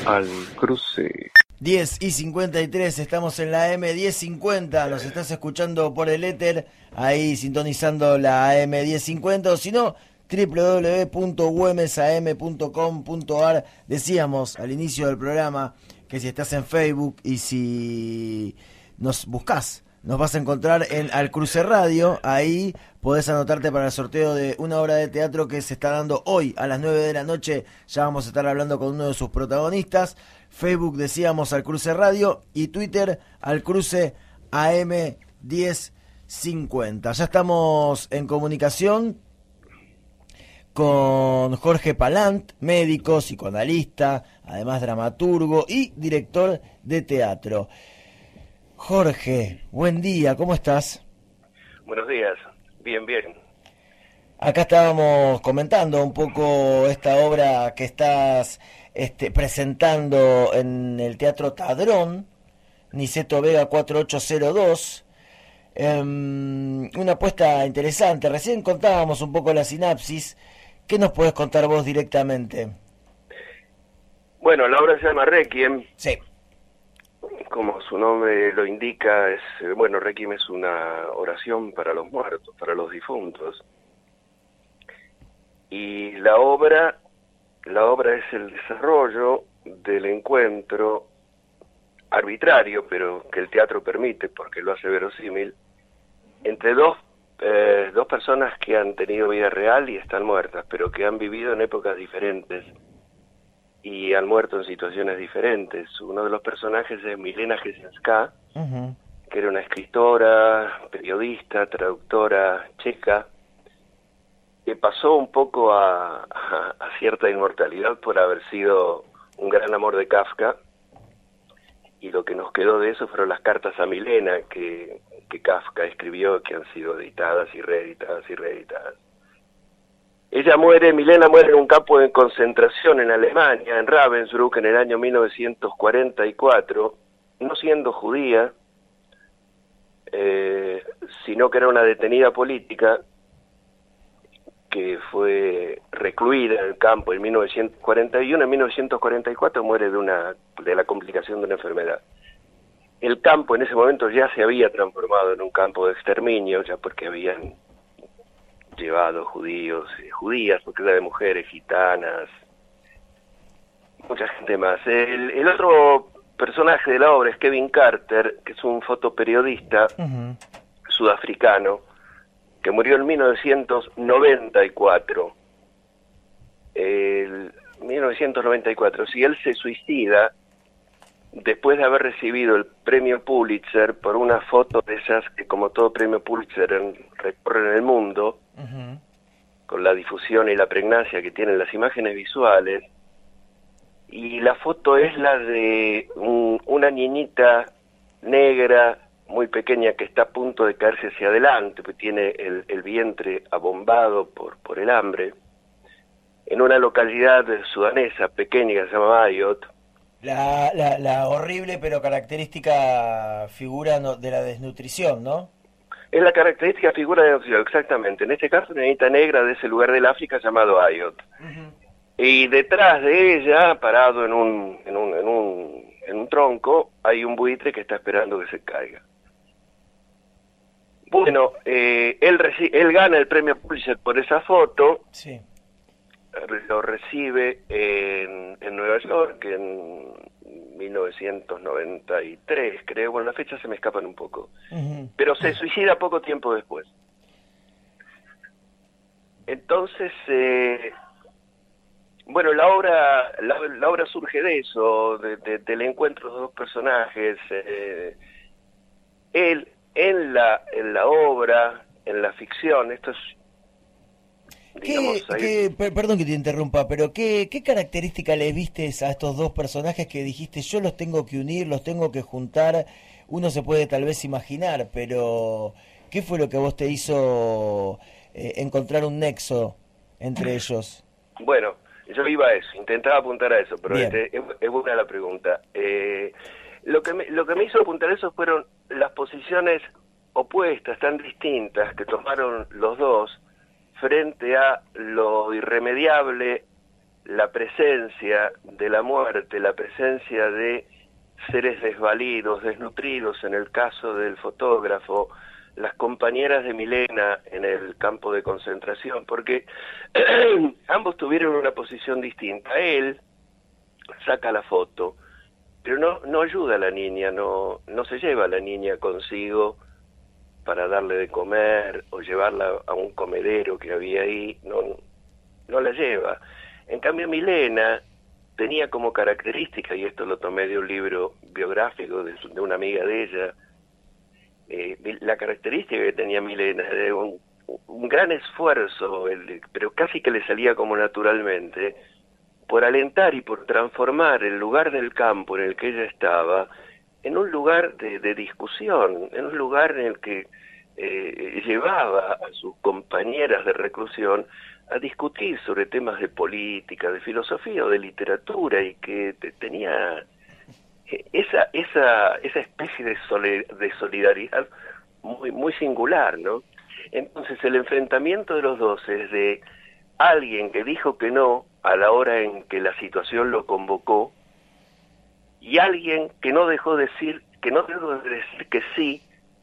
Al cruce. 10:53, estamos en la AM1050, nos estás escuchando por el éter, ahí sintonizando la AM1050, o si no, www.güemesam.com.ar. Decíamos al inicio del programa que si estás en Facebook y si nos buscás, nos vas a encontrar en Al Cruce Radio. Ahí podés anotarte para el sorteo de una obra de teatro que se está dando hoy a las 9 de la noche. Ya vamos a estar hablando con uno de sus protagonistas. Facebook, decíamos, Al Cruce Radio, y Twitter, Al Cruce AM1050. Ya estamos en comunicación con Jorge Palant, médico, psicoanalista, además dramaturgo y director de teatro. Jorge, buen día, ¿cómo estás? Buenos días, bien. Acá estábamos comentando un poco esta obra que estás presentando en el Teatro Tadrón, Niceto Vega 4802. Una apuesta interesante. Recién contábamos un poco la sinapsis. ¿Qué nos podés contar vos directamente? Bueno, la obra se llama Requiem. Sí. Como su nombre lo indica, Requiem es una oración para los muertos, para los difuntos. Y la obra es el desarrollo del encuentro arbitrario, pero que el teatro permite porque lo hace verosímil, entre dos personas que han tenido vida real y están muertas, pero que han vivido en épocas diferentes y han muerto en situaciones diferentes. Uno de los personajes es Milena Jesenská, que era una escritora, periodista, traductora checa, que pasó un poco a cierta inmortalidad por haber sido un gran amor de Kafka, y lo que nos quedó de eso fueron las cartas a Milena que Kafka escribió, que han sido editadas y reeditadas y reeditadas. Milena muere en un campo de concentración en Alemania, en Ravensbrück, en el año 1944, no siendo judía, sino que era una detenida política que fue recluida en el campo en 1941. En 1944 muere de la complicación de una enfermedad. El campo en ese momento ya se había transformado en un campo de exterminio, ya porque habían llevado judíos, judías, porque era de mujeres, gitanas, mucha gente más. El otro personaje de la obra es Kevin Carter, que es un fotoperiodista sudafricano, que murió en 1994. 1994, si él se suicida después de haber recibido el premio Pulitzer por una foto de esas que, como todo premio Pulitzer, recorren el mundo, con la difusión y la pregnancia que tienen las imágenes visuales, y la foto es la de una niñita negra muy pequeña que está a punto de caerse hacia adelante, porque tiene el vientre abombado por el hambre, en una localidad sudanesa pequeña que se llama Ayot. La horrible pero característica figura de la desnutrición, ¿no? Es la característica figura de desnutrición, exactamente. En este caso, una niñita negra de ese lugar del África llamado Ayot. Y detrás de ella, parado en un tronco, hay un buitre que está esperando que se caiga. Bueno, él gana el premio Pulitzer por esa foto. Sí. Lo recibe en Nueva York en 1993, creo. Bueno, las fechas se me escapan un poco. Pero se suicida poco tiempo después. Entonces, la obra surge de eso, del encuentro de dos personajes. Él en la obra, en la ficción, esto es... Perdón que te interrumpa, pero ¿qué característica le viste a estos dos personajes que dijiste yo los tengo que unir, los tengo que juntar? Uno se puede tal vez imaginar, pero ¿qué fue lo que a vos te hizo encontrar un nexo entre ellos? Bueno, yo iba a eso, intentaba apuntar a eso, pero es buena la pregunta. Lo que me hizo apuntar a eso fueron las posiciones opuestas, tan distintas, que tomaron los dos frente a lo irremediable la presencia de la muerte, la presencia de seres desvalidos, desnutridos, en el caso del fotógrafo, las compañeras de Milena en el campo de concentración, porque ambos tuvieron una posición distinta. Él saca la foto, pero no ayuda a la niña, no se lleva a la niña consigo para darle de comer o llevarla a un comedero que había ahí, no la lleva. En cambio, Milena tenía como característica, y esto lo tomé de un libro biográfico de una amiga de ella, la característica que tenía Milena de un gran esfuerzo, pero casi que le salía como naturalmente, por alentar y por transformar el lugar del campo en el que ella estaba en un lugar de discusión, en un lugar en el que llevaba a sus compañeras de reclusión a discutir sobre temas de política, de filosofía o de literatura, y que tenía esa especie de solidaridad muy singular, ¿no? Entonces el enfrentamiento de los dos es de alguien que dijo que no a la hora en que la situación lo convocó, y alguien que no dejó de decir que sí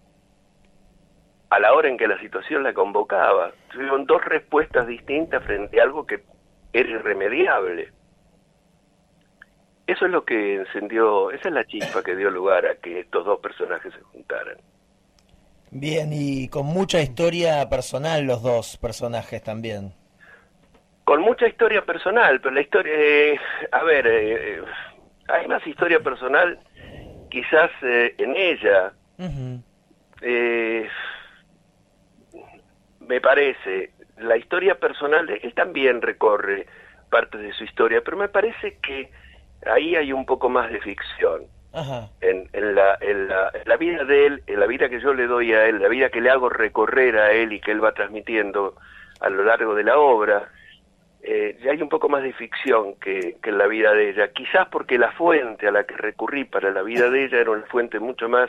a la hora en que la situación la convocaba. Tuvieron dos respuestas distintas frente a algo que era irremediable. Eso es lo que encendió, esa es la chispa que dio lugar a que estos dos personajes se juntaran. Bien, y con mucha historia personal los dos personajes también. Con mucha historia personal, pero la historia, hay más historia personal quizás en ella. Uh-huh. Me parece, la historia personal de él también recorre partes de su historia, pero me parece que ahí hay un poco más de ficción. Ajá. En la vida de él, en la vida que yo le doy a él, la vida que le hago recorrer a él y que él va transmitiendo a lo largo de la obra, ya hay un poco más de ficción que en la vida de ella. Quizás porque la fuente a la que recurrí para la vida de ella era una fuente mucho más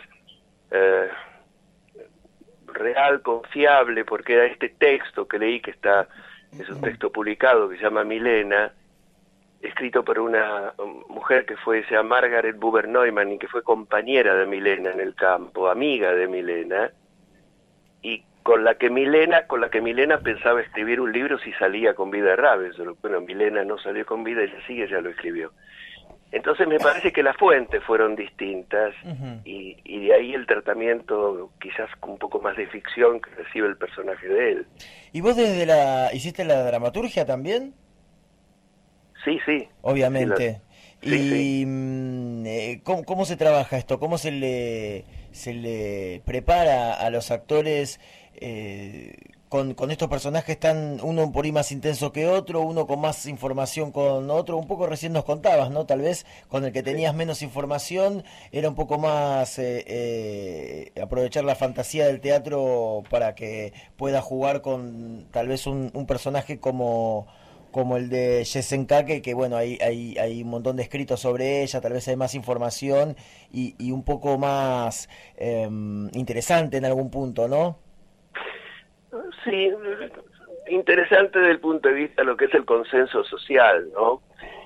real, confiable, porque era este texto que leí, que es un texto publicado que se llama Milena, escrito por una mujer que se llama Margaret Buber Neumann, y que fue compañera de Milena en el campo, amiga de Milena, y con la que Milena pensaba escribir un libro si salía con vida de Raves. Bueno, Milena no salió con vida, ella sí, ella lo escribió. Entonces me parece que las fuentes fueron distintas, uh-huh, y de ahí el tratamiento quizás un poco más de ficción que recibe el personaje de él. ¿Y vos hiciste la dramaturgia también? Sí. Obviamente. Sí. ¿Cómo se trabaja esto? ¿Cómo se le prepara a los actores con estos personajes tan, uno por ahí más intenso que otro, uno con más información con otro? Un poco recién nos contabas, ¿no? Tal vez con el que tenías menos información era un poco más aprovechar la fantasía del teatro para que pueda jugar con tal vez un personaje como el de Yesenkake, que bueno, hay un montón de escritos sobre ella, tal vez hay más información y un poco más interesante en algún punto, ¿no? Sí, interesante desde el punto de vista de lo que es el consenso social, ¿no?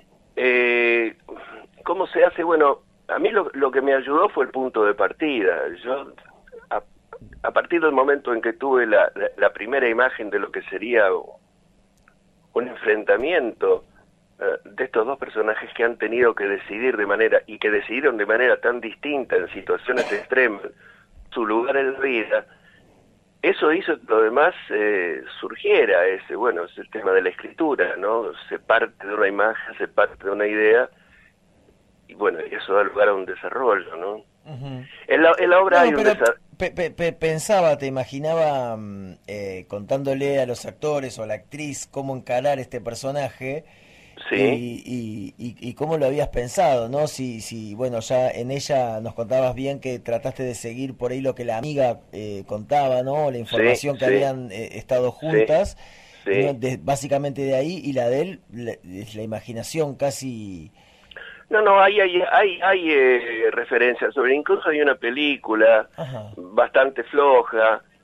¿Cómo se hace? Bueno, a mí lo que me ayudó fue el punto de partida. Yo, a partir del momento en que tuve la primera imagen de lo que sería un enfrentamiento de estos dos personajes que han tenido que decidir que decidieron de manera tan distinta en situaciones extremas su lugar en la vida, eso hizo que lo demás surgiera. Es el tema de la escritura, ¿no? Se parte de una imagen, se parte de una idea, y bueno, eso da lugar a un desarrollo, ¿no? Uh-huh. En la obra hay un desarrollo. Pensaba, te imaginaba contándole a los actores o a la actriz cómo encarar este personaje. Sí. Y cómo lo habías pensado, ¿no? Si bueno, ya en ella nos contabas bien que trataste de seguir por ahí lo que la amiga contaba, ¿no? La información que habían estado juntas, sí. ¿no? Básicamente de ahí, y la de él, la imaginación casi... No, hay referencias sobre, incluso hay una película, ajá, bastante floja,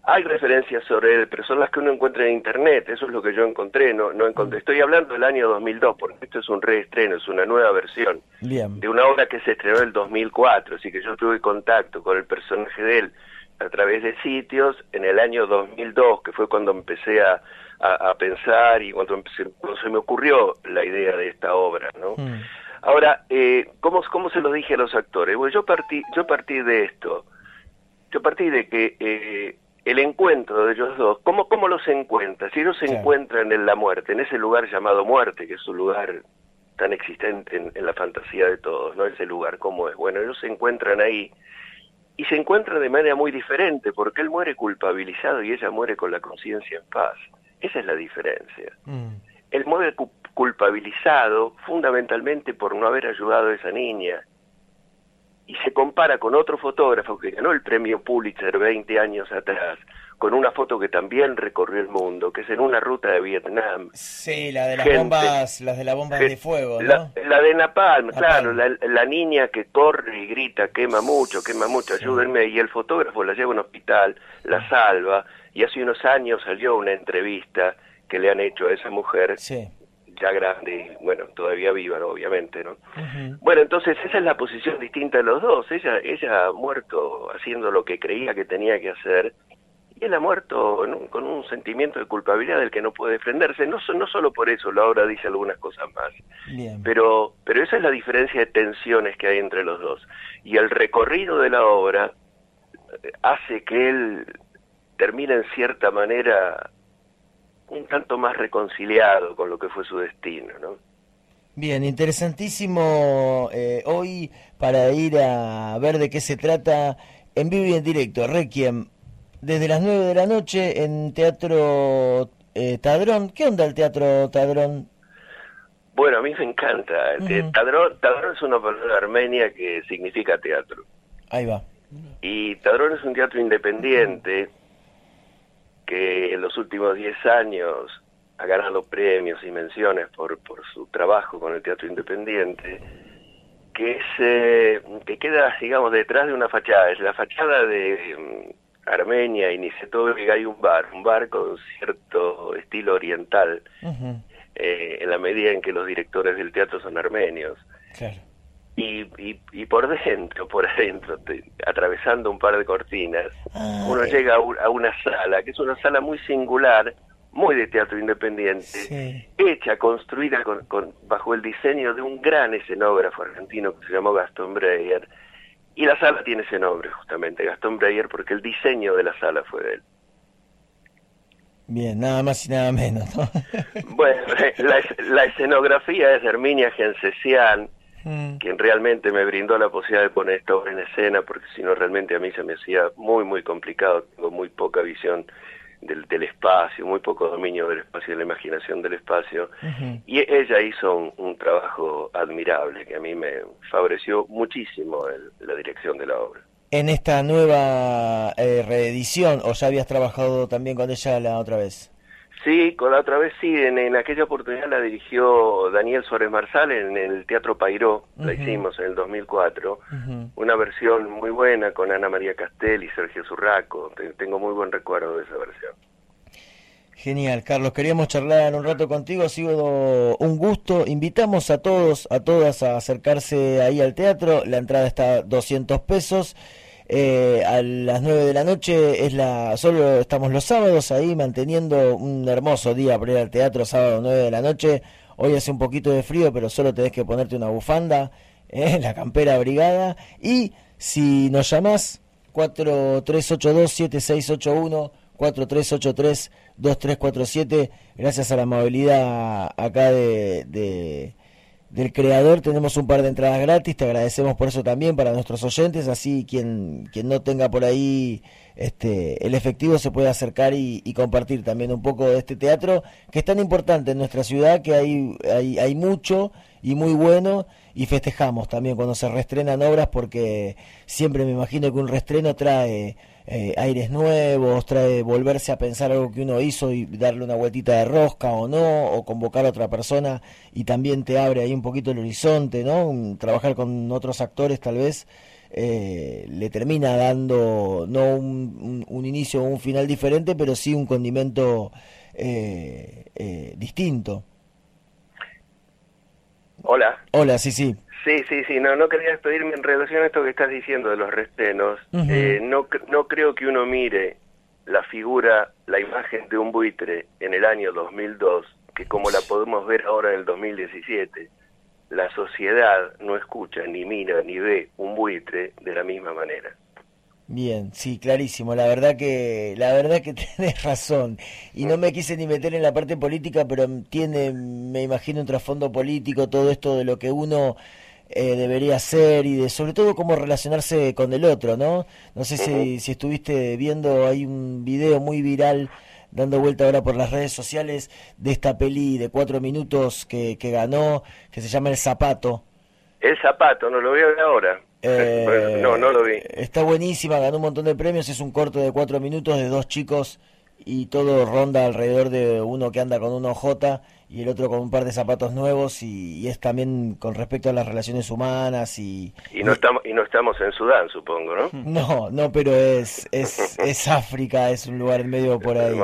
Hay referencias sobre él, pero son las que uno encuentra en internet, eso es lo que yo encontré, no encontré. Estoy hablando del año 2002, porque esto es un reestreno, es una nueva versión de una obra que se estrenó en el 2004, así que yo tuve contacto con el personaje de él a través de sitios en el año 2002, que fue cuando empecé a pensar y cuando se me ocurrió la idea de esta obra, ¿no? Ahora, ¿cómo se lo dije a los actores? Bueno, yo partí de esto, yo partí de que el encuentro de ellos dos, ¿cómo los encuentra? Si ellos se encuentran en la muerte, en ese lugar llamado muerte, que es un lugar tan existente en la fantasía de todos, ¿no? Ese lugar, ¿cómo es? Bueno, ellos se encuentran ahí, y se encuentran de manera muy diferente, porque él muere culpabilizado y ella muere con la conciencia en paz. Esa es la diferencia. Él muere culpabilizado fundamentalmente por no haber ayudado a esa niña, y se compara con otro fotógrafo que ganó el premio Pulitzer 20 años atrás, con una foto que también recorrió el mundo, que es en una ruta de Vietnam. Sí, la de las bombas, las de las bombas de fuego, ¿no? La de Napalm, claro, la niña que corre y grita, quema mucho, ayúdenme, y el fotógrafo la lleva a un hospital, la salva, y hace unos años salió una entrevista que le han hecho a esa mujer, ya grande, bueno, todavía viva, ¿no? Obviamente, ¿no? Bueno, entonces esa es la posición distinta de los dos. Ella ha muerto haciendo lo que creía que tenía que hacer, y él ha muerto con un sentimiento de culpabilidad del que no puede defenderse. No solo por eso, la obra dice algunas cosas más. Pero esa es la diferencia de tensiones que hay entre los dos. Y el recorrido de la obra hace que él termine en cierta manera un tanto más reconciliado con lo que fue su destino, ¿no? Bien, interesantísimo hoy para ir a ver de qué se trata en vivo y en directo. Requiem, desde las 9 de la noche en Teatro Tadrón. ¿Qué onda el Teatro Tadrón? Bueno, a mí me encanta. Tadrón es una palabra armenia que significa teatro. Ahí va. Y Tadrón es un teatro independiente que en los últimos 10 años ha ganado premios y menciones por su trabajo con el teatro independiente, que queda, digamos, detrás de una fachada. Es la fachada de Armenia y Nicetovek. Hay un bar con cierto estilo oriental, en la medida en que los directores del teatro son armenios. Claro. Y por adentro, atravesando un par de cortinas, uno llega a una sala, que es una sala muy singular, muy de teatro independiente, hecha, construida bajo el diseño de un gran escenógrafo argentino que se llamó Gastón Breyer, y la sala tiene ese nombre justamente, Gastón Breyer, porque el diseño de la sala fue de él. Bien, nada más y nada menos, ¿no? Bueno, la escenografía es de Herminia Gencesian, quien realmente me brindó la posibilidad de poner esta obra en escena, porque si no realmente a mí se me hacía muy muy complicado. Tengo muy poca visión del espacio, muy poco dominio del espacio, de la imaginación del espacio, y ella hizo un trabajo admirable que a mí me favoreció muchísimo la dirección de la obra. En esta nueva reedición, ¿o ya habías trabajado también con ella la otra vez? Sí, con la otra vez sí, en aquella oportunidad la dirigió Daniel Suárez Marsal en el Teatro Pairó, la hicimos en el 2004, una versión muy buena con Ana María Castel y Sergio Zurraco. Tengo muy buen recuerdo de esa versión. Genial, Carlos, queríamos charlar un rato contigo, ha sido un gusto. Invitamos a todos, a todas a acercarse ahí al teatro, la entrada está a 200 pesos. A las 9 de la noche solo estamos los sábados ahí manteniendo un hermoso día para ir al teatro, sábado 9 de la noche. Hoy hace un poquito de frío, pero solo tenés que ponerte una bufanda, la campera abrigada, y si nos llamás 4382-7681, 4383-2347, gracias a la amabilidad acá del creador tenemos un par de entradas gratis, te agradecemos por eso también para nuestros oyentes, así quien no tenga por ahí el efectivo se puede acercar y compartir también un poco de este teatro que es tan importante en nuestra ciudad, que hay mucho y muy bueno, y festejamos también cuando se reestrenan obras, porque siempre me imagino que un reestreno trae aires nuevos, trae volverse a pensar algo que uno hizo y darle una vueltita de rosca o no, o convocar a otra persona, y también te abre ahí un poquito el horizonte, ¿no? Trabajar con otros actores tal vez le termina dando no un inicio o un final diferente, pero sí un condimento distinto. Hola. Hola, sí, sí. Sí, no quería despedirme en relación a esto que estás diciendo de los restrenos. No creo que uno mire la figura, la imagen de un buitre en el año 2002, que como la podemos ver ahora en el 2017, la sociedad no escucha, ni mira, ni ve un buitre de la misma manera. Bien, sí, clarísimo. La verdad que tenés razón. Y no me quise ni meter en la parte política, pero tiene, me imagino, un trasfondo político todo esto de lo que uno debería hacer y de sobre todo cómo relacionarse con el otro, ¿no? No sé si estuviste viendo, hay un video muy viral dando vuelta ahora por las redes sociales de esta peli de 4 minutos que ganó, que se llama El Zapato. El Zapato, no lo voy a ver ahora. No lo vi. Está buenísima, ganó un montón de premios, es un corto de 4 minutos de dos chicos y todo ronda alrededor de uno que anda con un OJ y el otro con un par de zapatos nuevos y es también con respecto a las relaciones humanas y no estamos en Sudán, supongo, ¿no? No, pero es África, es un lugar medio por ahí.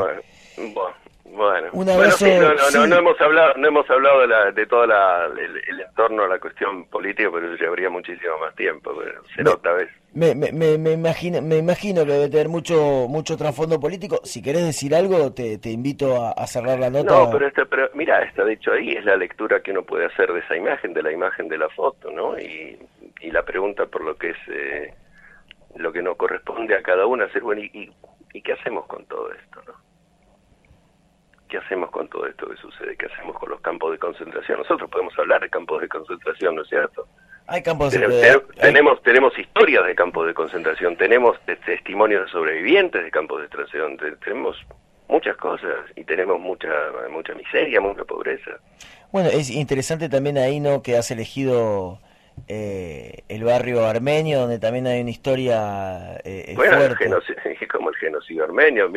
Bueno, un abrazo, sí, sí. no hemos hablado de todo el entorno a la cuestión política, pero eso llevaría muchísimo más tiempo, pero será otra vez. Me imagino que debe tener mucho trasfondo político. Si querés decir algo, te invito a cerrar la nota. No, pero mira, está dicho ahí, es la lectura que uno puede hacer de esa imagen, de la imagen de la foto, ¿no? Y la pregunta por lo que es lo que nos corresponde a cada uno hacer, bueno, ¿y qué hacemos con todo esto, no? ¿Qué hacemos con todo esto que sucede? ¿Qué hacemos con los campos de concentración? Nosotros podemos hablar de campos de concentración, ¿no es cierto? Hay campos tenemos historias de campos de concentración, tenemos testimonios de sobrevivientes de campos de concentración, tenemos muchas cosas y tenemos mucha miseria, mucha pobreza. Bueno, es interesante también ahí, ¿no?, que has elegido el barrio armenio, donde también hay una historia fuerte. Como el genocidio armenio,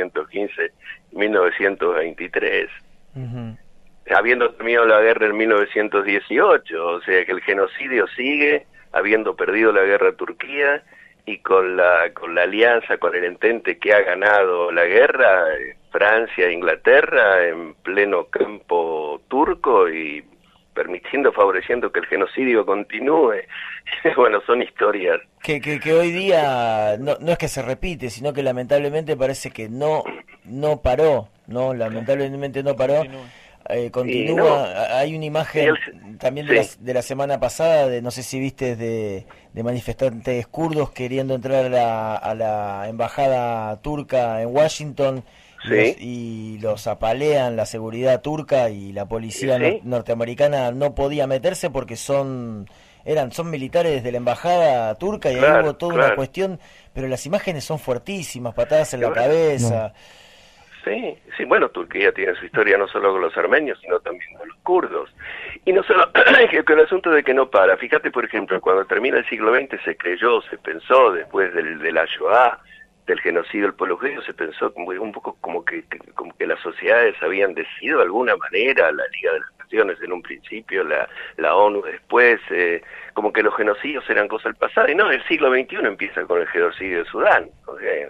1915-1923. Habiendo terminado la guerra en 1918, o sea que el genocidio sigue, habiendo perdido la guerra a Turquía y con la alianza, con el entente que ha ganado la guerra, Francia e Inglaterra en pleno campo turco y favoreciendo que el genocidio continúe. Bueno, son historias que hoy día no es que se repite, sino que lamentablemente parece que no paró, lamentablemente no paró. Continúa. Hay una imagen también de la semana pasada, no sé si viste, de manifestantes kurdos queriendo entrar a la embajada turca en Washington. Y los apalean la seguridad turca y la policía norteamericana no podía meterse porque son militares de la embajada turca y ahí hubo toda una cuestión, pero las imágenes son fuertísimas, patadas en la cabeza. Sí, bueno, Turquía tiene su historia no solo con los armenios, sino también con los kurdos. Y no solo con el asunto de que no para. Fíjate, por ejemplo, cuando termina el siglo XX se pensó, después de la Shoah, del genocidio del pueblo judío, se pensó un poco como que las sociedades habían decidido de alguna manera, la Liga de las Naciones en un principio, la ONU después, como que los genocidios eran cosa del pasado, y no, el siglo XXI empieza con el genocidio de Sudán. O sea,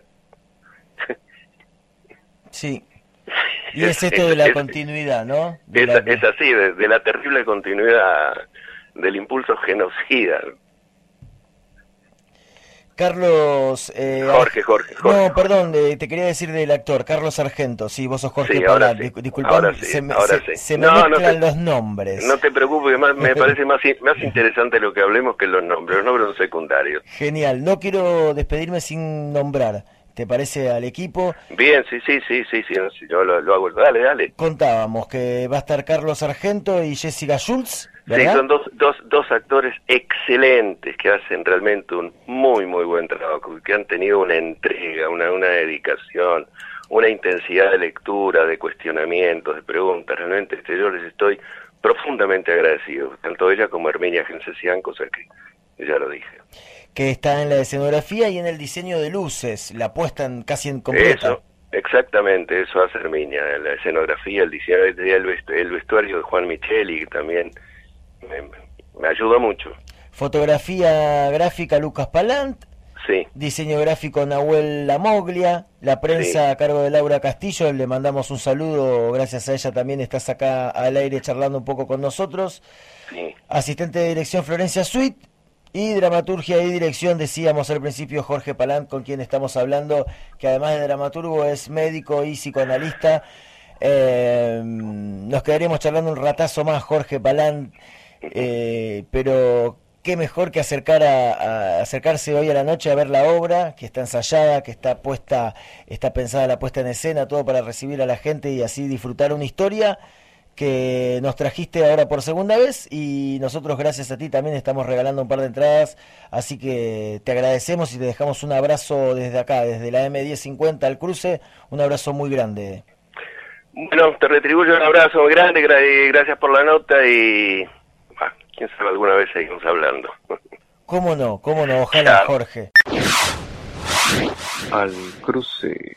sí. Y es esto de la continuidad, ¿no? Es así, de la terrible continuidad del impulso genocida. Jorge. No, perdón, te quería decir del actor, Carlos Sargento. Sí, vos sos Jorge Palat. Disculpame, se me mezclan los nombres. No te preocupes, me parece más interesante lo que hablemos que los nombres. Los nombres son secundarios. Genial, no quiero despedirme sin nombrar. ¿Te parece al equipo? Bien, sí, yo lo hago. Dale. Contábamos que va a estar Carlos Sargento y Jessica Schultz, ¿verdad? Sí, son dos actores excelentes que hacen realmente un muy buen trabajo, que han tenido una entrega, una dedicación, una intensidad de lectura, de cuestionamientos, de preguntas. Realmente yo les estoy profundamente agradecido, tanto ella como Herminia Gencesian, cosa que ya lo dije. Que está en la escenografía y en el diseño de luces, la puesta casi en completa. Eso, exactamente, eso hace Herminia, la escenografía, el diseño, el vestuario de Juan Micheli, que también me ayudó mucho. fotografía gráfica Lucas Palant, Sí. diseño gráfico Nahuel Lamoglia, la prensa a cargo de Laura Castillo, le mandamos un saludo, gracias a ella también estás acá al aire charlando un poco con nosotros. Sí. Asistente de dirección Florencia Sweet, y dramaturgia y dirección, decíamos al principio, Jorge Palant, con quien estamos hablando, que además de dramaturgo es médico y psicoanalista. Nos quedaríamos charlando un ratazo más, Jorge Palant, pero qué mejor que acercarse hoy a la noche a ver la obra, que está ensayada, que está pensada la puesta en escena, todo para recibir a la gente y así disfrutar una historia que nos trajiste ahora por segunda vez, y nosotros gracias a ti también estamos regalando un par de entradas, así que te agradecemos y te dejamos un abrazo desde acá, desde la M1050 al cruce, un abrazo muy grande. Bueno, te retribuyo un abrazo muy grande, gracias por la nota y quién sabe, alguna vez seguimos hablando. Cómo no, ojalá. Chao. Jorge. Al cruce.